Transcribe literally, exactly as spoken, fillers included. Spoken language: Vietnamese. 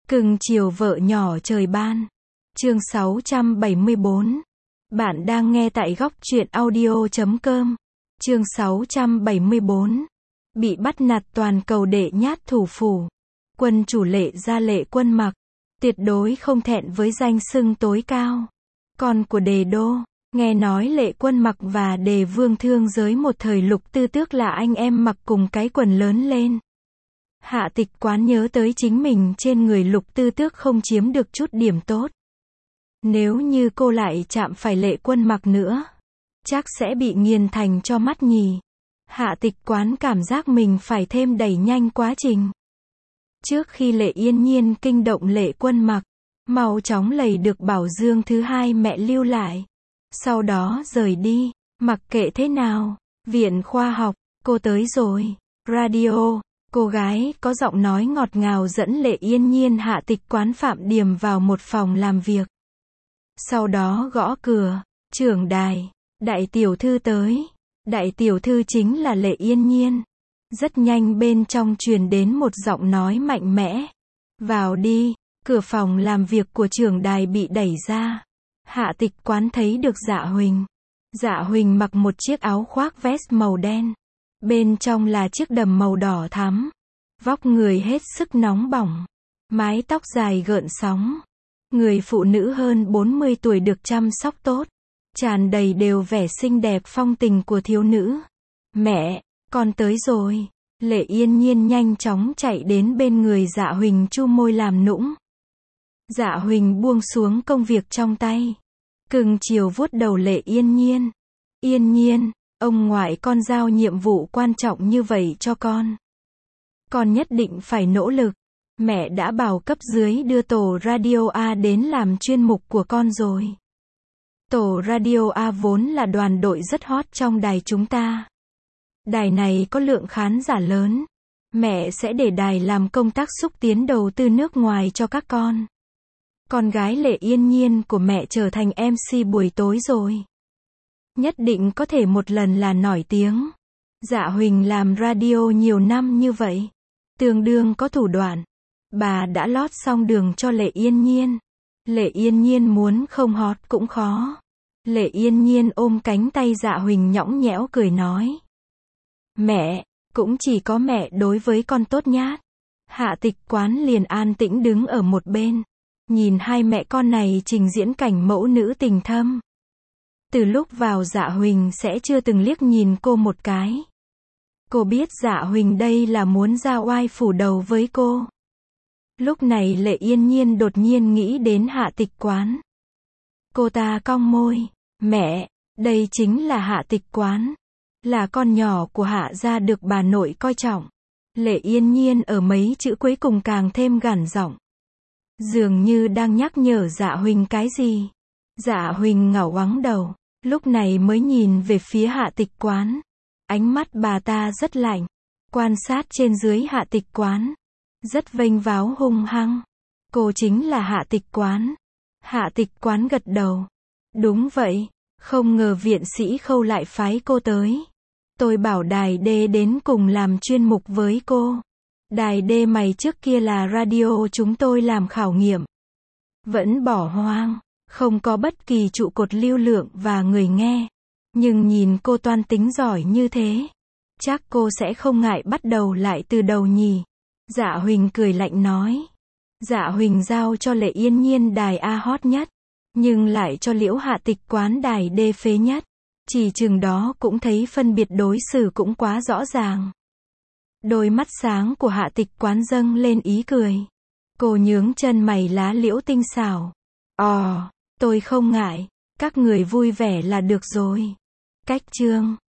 Cưng chiều vợ nhỏ trời ban. Chương sáu trăm bảy mươi bốn. Bạn đang nghe tại góc truyện audio chấm com. Chương sáu trăm bảy mươi bốn. Bị bắt nạt toàn cầu đệ nhát thủ phủ. Quân chủ Lệ Gia Lệ Quân Mặc, tuyệt đối không thẹn với danh xưng tối cao. Con của Đề Đô, nghe nói Lệ Quân Mặc và Đề Vương Thương Giới một thời Lục Tư Tước là anh em mặc cùng cái quần lớn lên. Hạ Tịch Quán nhớ tới chính mình trên người Lục Tư Tước không chiếm được chút điểm tốt. Nếu như cô lại chạm phải Lệ Quân Mặc nữa, chắc sẽ bị nghiền thành cho mắt nhì. Hạ Tịch Quán cảm giác mình phải thêm đẩy nhanh quá trình. Trước khi Lệ Yên Nhiên kinh động Lệ Quân Mặc, mau chóng lầy được bảo dương thứ hai mẹ lưu lại. Sau đó rời đi, mặc kệ thế nào, viện khoa học, cô tới rồi. Radio, cô gái có giọng nói ngọt ngào dẫn Lệ Yên Nhiên Hạ Tịch Quán Phạm Điềm vào một phòng làm việc. Sau đó gõ cửa, trưởng đài, đại tiểu thư tới. Đại tiểu thư chính là Lệ Yên Nhiên. Rất nhanh bên trong truyền đến một giọng nói mạnh mẽ. Vào đi. Cửa phòng làm việc của trưởng đài bị đẩy ra. Hạ Tịch Quán thấy được Dạ Huỳnh. Dạ Huỳnh mặc một chiếc áo khoác vest màu đen. Bên trong là chiếc đầm màu đỏ thắm. Vóc người hết sức nóng bỏng. Mái tóc dài gợn sóng. Người phụ nữ hơn bốn mươi tuổi được chăm sóc tốt. Tràn đầy đều vẻ xinh đẹp phong tình của thiếu nữ. Mẹ, con tới rồi. Lệ Yên Nhiên nhanh chóng chạy đến bên người Dạ Huỳnh chu môi làm nũng. Dạ Huỳnh buông xuống công việc trong tay. Cưng chiều vuốt đầu Lệ Yên Nhiên. Yên Nhiên, ông ngoại con giao nhiệm vụ quan trọng như vậy cho con. Con nhất định phải nỗ lực. Mẹ đã bảo cấp dưới đưa tổ Radio A đến làm chuyên mục của con rồi. Tổ Radio A vốn là đoàn đội rất hot trong đài chúng ta. Đài này có lượng khán giả lớn. Mẹ sẽ để đài làm công tác xúc tiến đầu tư nước ngoài cho các con. Con gái Lệ Yên Nhiên của mẹ trở thành em xê buổi tối rồi. Nhất định có thể một lần là nổi tiếng. Dạ Huỳnh làm radio nhiều năm như vậy. Tương đương có thủ đoạn. Bà đã lót xong đường cho Lệ Yên Nhiên. Lệ Yên Nhiên muốn không hot cũng khó. Lệ Yên Nhiên ôm cánh tay Dạ Huỳnh nhõng nhẽo cười nói. Mẹ, cũng chỉ có mẹ đối với con tốt nhát. Hạ Tịch Quán liền an tĩnh đứng ở một bên. Nhìn hai mẹ con này trình diễn cảnh mẫu nữ tình thâm. Từ lúc vào Dạ Huỳnh sẽ chưa từng liếc nhìn cô một cái. Cô biết Dạ Huỳnh đây là muốn ra oai phủ đầu với cô. Lúc này Lệ Yên Nhiên đột nhiên nghĩ đến Hạ Tịch Quán. Cô ta cong môi. Mẹ, đây chính là Hạ Tịch Quán. Là con nhỏ của Hạ gia được bà nội coi trọng. Lệ Yên Nhiên ở mấy chữ cuối cùng càng thêm gằn giọng. Dường như đang nhắc nhở Dạ Huỳnh cái gì. Dạ Huỳnh ngẩng ngoáng đầu. Lúc này mới nhìn về phía Hạ Tịch Quán. Ánh mắt bà ta rất lạnh. Quan sát trên dưới Hạ Tịch Quán. Rất vênh váo hung hăng. Cô chính là Hạ Tịch Quán. Hạ Tịch Quán gật đầu. Đúng vậy. Không ngờ viện sĩ Khâu lại phái cô tới. Tôi bảo đài D đến cùng làm chuyên mục với cô. Đài D mày trước kia là radio chúng tôi làm khảo nghiệm. Vẫn bỏ hoang. Không có bất kỳ trụ cột lưu lượng và người nghe. Nhưng nhìn cô toan tính giỏi như thế. Chắc cô sẽ không ngại bắt đầu lại từ đầu nhỉ. Dạ Huỳnh cười lạnh nói. Dạ Huỳnh giao cho Lệ Yên Nhiên đài A hot nhất. Nhưng lại cho Liễu Hạ Tịch Quán đài D phế nhất. Chỉ chừng đó cũng thấy phân biệt đối xử cũng quá rõ ràng. Đôi mắt sáng của Hạ Tịch Quán dâng lên ý cười. Cô nhướng chân mày lá liễu tinh xảo. Ồ, tôi không ngại. Các người vui vẻ là được rồi. Cách chương.